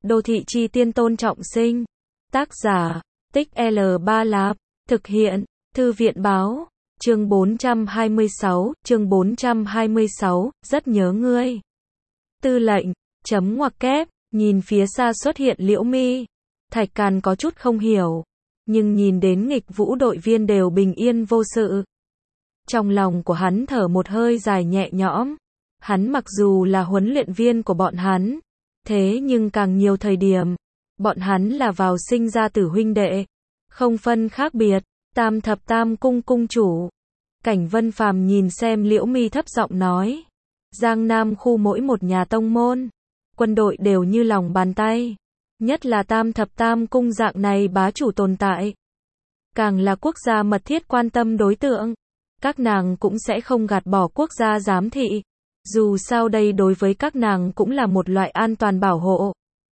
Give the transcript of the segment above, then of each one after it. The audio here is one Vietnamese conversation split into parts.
Đô thị chi tiên Tôn Trọng Sinh. Tác giả, Tích L3 Lạp. Thực hiện, Thư viện báo. Chương 426, rất nhớ ngươi. Tư lệnh, chấm ngoặc kép, nhìn phía xa xuất hiện Liễu Mi. Thạch Càn có chút không hiểu, nhưng nhìn đến nghịch vũ đội viên đều bình yên vô sự. Trong lòng của hắn thở một hơi dài nhẹ nhõm. Hắn mặc dù là huấn luyện viên của bọn hắn, thế nhưng càng nhiều thời điểm, bọn hắn là vào sinh ra tử huynh đệ, không phân khác biệt. Tam thập tam cung cung chủ. Cảnh Vân Phàm nhìn xem Liễu Mi thấp giọng nói. Giang Nam khu mỗi một nhà tông môn, quân đội đều như lòng bàn tay. Nhất là tam thập tam cung dạng này bá chủ tồn tại. Càng là quốc gia mật thiết quan tâm đối tượng, các nàng cũng sẽ không gạt bỏ quốc gia giám thị. Dù sao đây đối với các nàng cũng là một loại an toàn bảo hộ.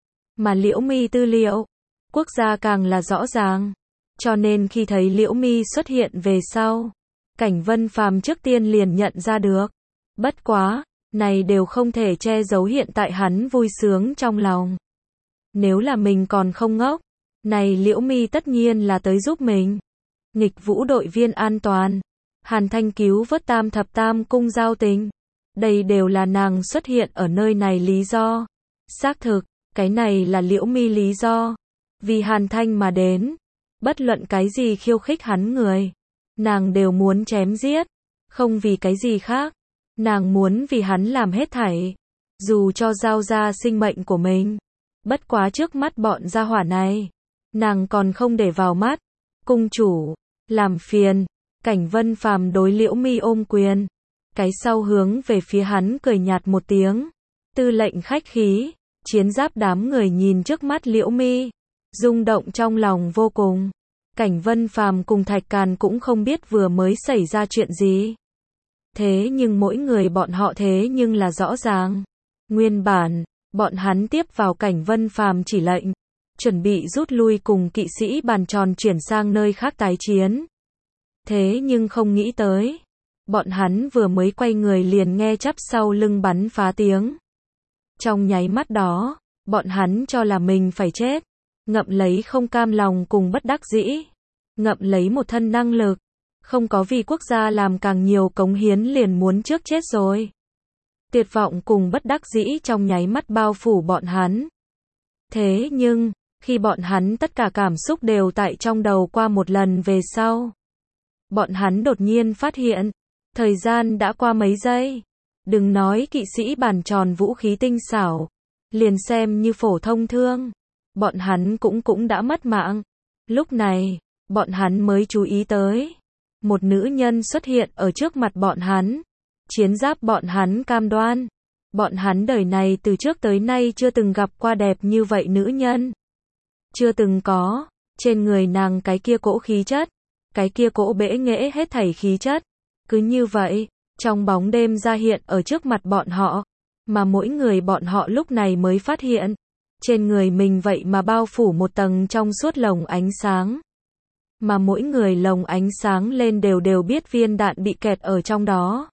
Mà Liễu Mi tư liệu, quốc gia càng là rõ ràng. Cho nên khi thấy Liễu Mi xuất hiện về sau, Cảnh Vân Phàm trước tiên liền nhận ra được. Bất quá, này đều không thể che giấu hiện tại hắn vui sướng trong lòng. Nếu là mình còn không ngốc, này Liễu Mi tất nhiên là tới giúp mình. Nghịch vũ đội viên an toàn, Hàn Thanh cứu vớt tam thập tam cung giao tình. Đây đều là nàng xuất hiện ở nơi này lý do. Xác thực, cái này là Liễu Mi lý do. Vì Hàn Thanh mà đến. Bất luận cái gì khiêu khích hắn người, nàng đều muốn chém giết. Không vì cái gì khác. Nàng muốn vì hắn làm hết thảy. Dù cho giao ra sinh mệnh của mình. Bất quá trước mắt bọn gia hỏa này, nàng còn không để vào mắt. Cung chủ, làm phiền. Cảnh Vân Phàm đối Liễu Mi ôm quyền. Cái sau hướng về phía hắn cười nhạt một tiếng. Tư lệnh khách khí. Chiến giáp đám người nhìn trước mắt Liễu Mi, rung động trong lòng vô cùng. Cảnh Vân Phàm cùng Thạch Càn cũng không biết vừa mới xảy ra chuyện gì. Thế nhưng mỗi người bọn họ thế nhưng là rõ ràng. Nguyên bản, bọn hắn tiếp vào Cảnh Vân Phàm chỉ lệnh, chuẩn bị rút lui cùng kỵ sĩ bàn tròn chuyển sang nơi khác tái chiến. Thế nhưng không nghĩ tới, bọn hắn vừa mới quay người liền nghe chắp sau lưng bắn phá tiếng. Trong nháy mắt đó, bọn hắn cho là mình phải chết. Ngậm lấy không cam lòng cùng bất đắc dĩ. Ngậm lấy một thân năng lực. Không có vì quốc gia làm càng nhiều cống hiến liền muốn trước chết rồi. Tuyệt vọng cùng bất đắc dĩ trong nháy mắt bao phủ bọn hắn. Thế nhưng, khi bọn hắn tất cả cảm xúc đều tại trong đầu qua một lần về sau, bọn hắn đột nhiên phát hiện, thời gian đã qua mấy giây. Đừng nói kỵ sĩ bàn tròn vũ khí tinh xảo, liền xem như phổ thông thương, bọn hắn cũng đã mất mạng. Lúc này, bọn hắn mới chú ý tới, một nữ nhân xuất hiện ở trước mặt bọn hắn. Chiến giáp bọn hắn cam đoan, bọn hắn đời này từ trước tới nay chưa từng gặp qua đẹp như vậy nữ nhân. Chưa từng có, trên người nàng cái kia cỗ khí chất, cái kia cỗ bẽ nghễ hết thảy khí chất, cứ như vậy, trong bóng đêm ra hiện ở trước mặt bọn họ, mà mỗi người bọn họ lúc này mới phát hiện, trên người mình vậy mà bao phủ một tầng trong suốt lồng ánh sáng. Mà mỗi người lồng ánh sáng lên đều biết viên đạn bị kẹt ở trong đó.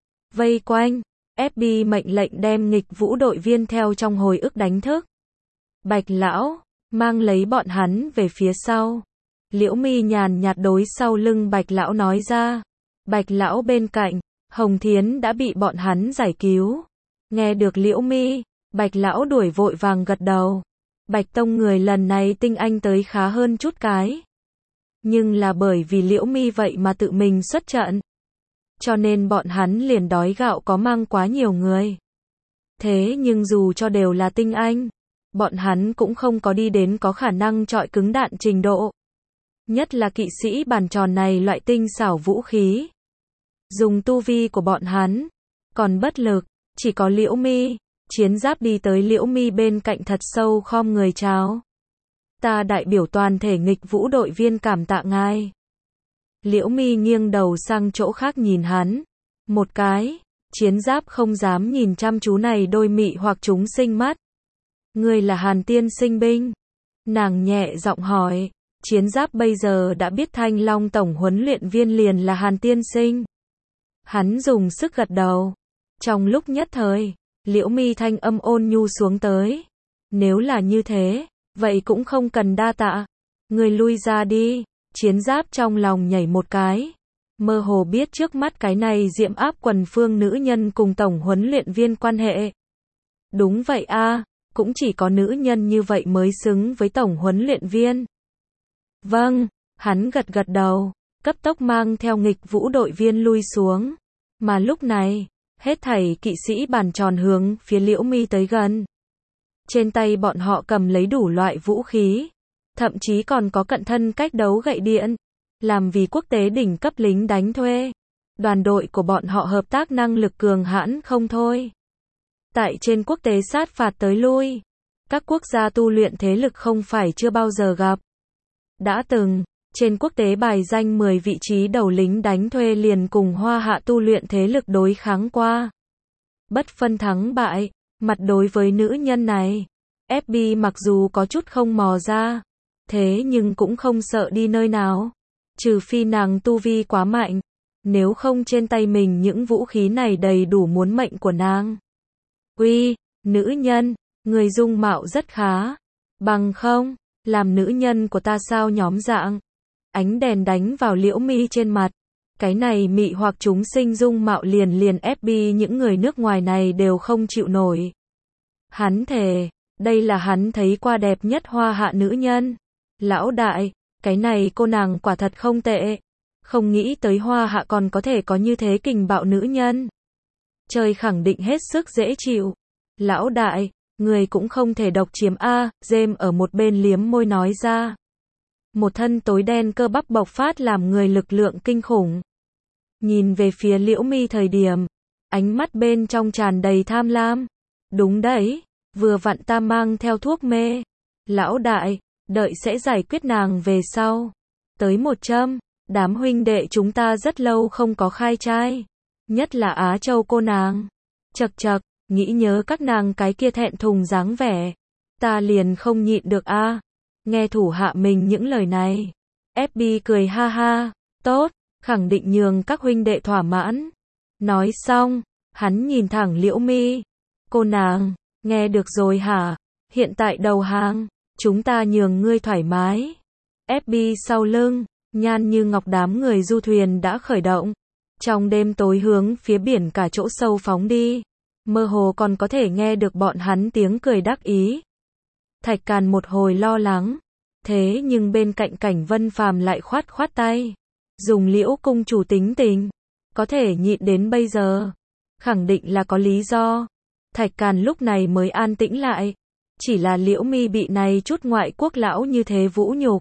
Vây quanh, FB mệnh lệnh đem nghịch vũ đội viên theo trong hồi ức đánh thức. Bạch lão, mang lấy bọn hắn về phía sau. Liễu Mi nhàn nhạt đối sau lưng Bạch lão nói ra. Bạch lão bên cạnh, Hồng Thiến đã bị bọn hắn giải cứu. Nghe được Liễu Mi, Bạch lão đuổi vội vàng gật đầu. Bạch tông người lần này tinh anh tới khá hơn chút cái. Nhưng là bởi vì Liễu Mi vậy mà tự mình xuất trận. Cho nên bọn hắn liền đói gạo có mang quá nhiều người. Thế nhưng dù cho đều là tinh anh, bọn hắn cũng không có đi đến có khả năng chọi cứng đạn trình độ. Nhất là kỵ sĩ bàn tròn này loại tinh xảo vũ khí. Dùng tu vi của bọn hắn, còn bất lực, chỉ có Liễu Mi. Chiến giáp đi tới Liễu Mi bên cạnh thật sâu khom người chào. Ta đại biểu toàn thể nghịch vũ đội viên cảm tạ ngài. Liễu Mi nghiêng đầu sang chỗ khác nhìn hắn. Một cái, chiến giáp không dám nhìn chăm chú này đôi mị hoặc chúng sinh mắt. Ngươi là Hàn tiên sinh binh. Nàng nhẹ giọng hỏi. Chiến giáp bây giờ đã biết Thanh Long tổng huấn luyện viên liền là Hàn tiên sinh. Hắn dùng sức gật đầu. Trong lúc nhất thời, Liễu Mi thanh âm ôn nhu xuống tới. Nếu là như thế, vậy cũng không cần đa tạ. Người lui ra đi. Chiến Giáp trong lòng nhảy một cái. Mơ hồ biết trước mắt cái này diệm áp quần phương nữ nhân cùng tổng huấn luyện viên quan hệ. Đúng vậy a, cũng chỉ có nữ nhân như vậy mới xứng với tổng huấn luyện viên. Vâng, hắn gật gật đầu, cấp tốc mang theo nghịch vũ đội viên lui xuống. Mà lúc này, hết thảy kỵ sĩ bàn tròn hướng phía Liễu Mi tới gần. Trên tay bọn họ cầm lấy đủ loại vũ khí, thậm chí còn có cận thân cách đấu gậy điện, làm vì quốc tế đỉnh cấp lính đánh thuê. Đoàn đội của bọn họ hợp tác năng lực cường hãn không thôi. Tại trên quốc tế sát phạt tới lui, các quốc gia tu luyện thế lực không phải chưa bao giờ gặp. Đã từng, trên quốc tế bài danh 10 vị trí đầu lính đánh thuê liền cùng Hoa Hạ tu luyện thế lực đối kháng qua. Bất phân thắng bại, mặt đối với nữ nhân này, FB mặc dù có chút không mò ra, thế nhưng cũng không sợ đi nơi nào. Trừ phi nàng tu vi quá mạnh, nếu không trên tay mình những vũ khí này đầy đủ muốn mệnh của nàng. Uy, nữ nhân, người dung mạo rất khá. Bằng không, làm nữ nhân của ta sao nhóm dạng. Ánh đèn đánh vào Liễu Mi trên mặt. Cái này mị hoặc chúng sinh dung mạo liền FB những người nước ngoài này đều không chịu nổi. Hắn thề, đây là hắn thấy qua đẹp nhất Hoa Hạ nữ nhân. Lão đại, cái này cô nàng quả thật không tệ. Không nghĩ tới Hoa Hạ còn có thể có như thế kình bạo nữ nhân. Trời khẳng định hết sức dễ chịu. Lão đại, người cũng không thể độc chiếm a, James ở một bên liếm môi nói ra. Một thân tối đen cơ bắp bộc phát làm người lực lượng kinh khủng. Nhìn về phía Liễu Mi thời điểm, ánh mắt bên trong tràn đầy tham lam. Đúng đấy, vừa vặn ta mang theo thuốc mê. Lão đại, đợi sẽ giải quyết nàng về sau. Tới một châm, đám huynh đệ chúng ta rất lâu không có khai trai. Nhất là Á Châu cô nàng. Chậc chậc, nghĩ nhớ các nàng cái kia thẹn thùng dáng vẻ. Ta liền không nhịn được a. Nghe thủ hạ mình những lời này. FB cười ha ha, tốt, khẳng định nhường các huynh đệ thỏa mãn. Nói xong, hắn nhìn thẳng Liễu Mi. Cô nàng, nghe được rồi hả? Hiện tại đầu hàng, chúng ta nhường ngươi thoải mái. FB sau lưng, nhan như ngọc đám người du thuyền đã khởi động. Trong đêm tối hướng phía biển cả chỗ sâu phóng đi. Mơ hồ còn có thể nghe được bọn hắn tiếng cười đắc ý. Thạch Càn một hồi lo lắng. Thế nhưng bên cạnh Cảnh Vân Phàm lại khoát khoát tay. Dùng Liễu cung chủ tính tình. Có thể nhịn đến bây giờ. Khẳng định là có lý do. Thạch Càn lúc này mới an tĩnh lại. Chỉ là Liễu Mi bị này chút ngoại quốc lão như thế vũ nhục.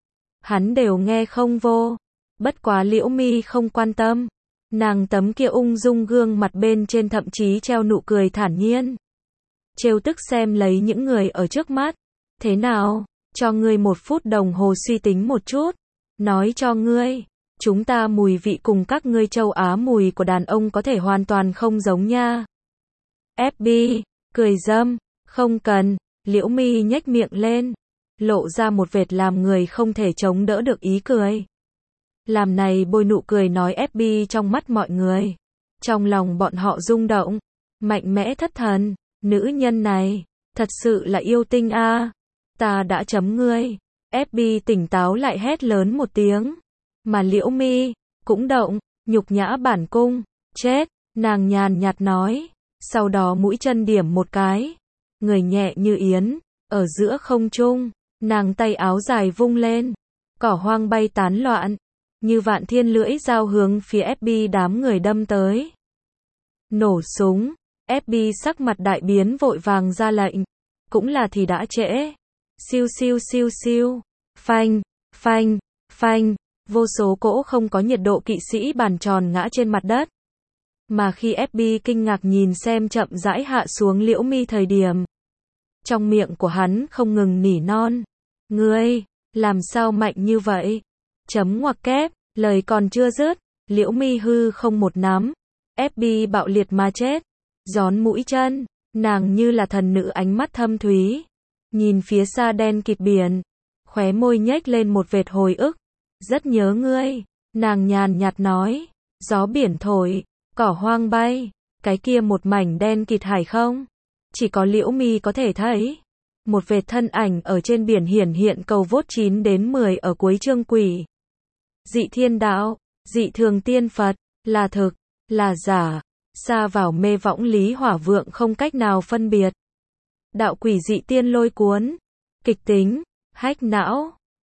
Hắn đều nghe không vô. Bất quá Liễu Mi không quan tâm. Nàng tấm kia ung dung gương mặt bên trên thậm chí treo nụ cười thản nhiên. Trêu tức xem lấy những người ở trước mắt. Thế nào, cho ngươi 1 phút đồng hồ suy tính một chút. Nói cho ngươi, chúng ta mùi vị cùng các ngươi châu Á mùi của đàn ông có thể hoàn toàn không giống nha. FB, cười dâm, không cần, Liễu Mi nhếch miệng lên, lộ ra một vệt làm người không thể chống đỡ được ý cười. Làm này bôi nụ cười nói FB trong mắt mọi người. Trong lòng bọn họ rung động, mạnh mẽ thất thần, nữ nhân này, thật sự là yêu tinh a. Ta đã chấm ngươi. FB tỉnh táo lại hét lớn một tiếng. Mà Liễu Mi cũng động, nhục nhã bản cung, chết, nàng nhàn nhạt nói, sau đó mũi chân điểm một cái, người nhẹ như yến, ở giữa không trung, nàng tay áo dài vung lên, cỏ hoang bay tán loạn, như vạn thiên lưỡi dao hướng phía FB đám người đâm tới. Nổ súng, FB sắc mặt đại biến vội vàng ra lệnh, cũng là thì đã trễ. Siêu siêu siêu siêu, phanh, phanh, phanh, vô số cỗ không có nhiệt độ kỵ sĩ bàn tròn ngã trên mặt đất. Mà khi FB kinh ngạc nhìn xem chậm rãi hạ xuống Liễu Mi thời điểm, trong miệng của hắn không ngừng nỉ non. Ngươi, làm sao mạnh như vậy? Chấm ngoặc kép, lời còn chưa dứt, Liễu Mi hư không một nắm. FB bạo liệt mà chết. Gión mũi chân, nàng như là thần nữ ánh mắt thâm thúy. Nhìn phía xa đen kịt biển, khóe môi nhếch lên một vệt hồi ức. Rất nhớ ngươi, nàng nhàn nhạt nói. Gió biển thổi, cỏ hoang bay, cái kia một mảnh đen kịt hải không? Chỉ có Liễu Mi có thể thấy. một vệt thân ảnh ở trên biển hiển hiện cầu vốt 9 đến 10 ở cuối chương quỷ. Dị thiên đạo, dị thường tiên Phật, là thực, là giả, xa vào mê võng Lý Hỏa Vượng không cách nào phân biệt. Đạo quỷ dị tiên lôi cuốn, kịch tính, hách não.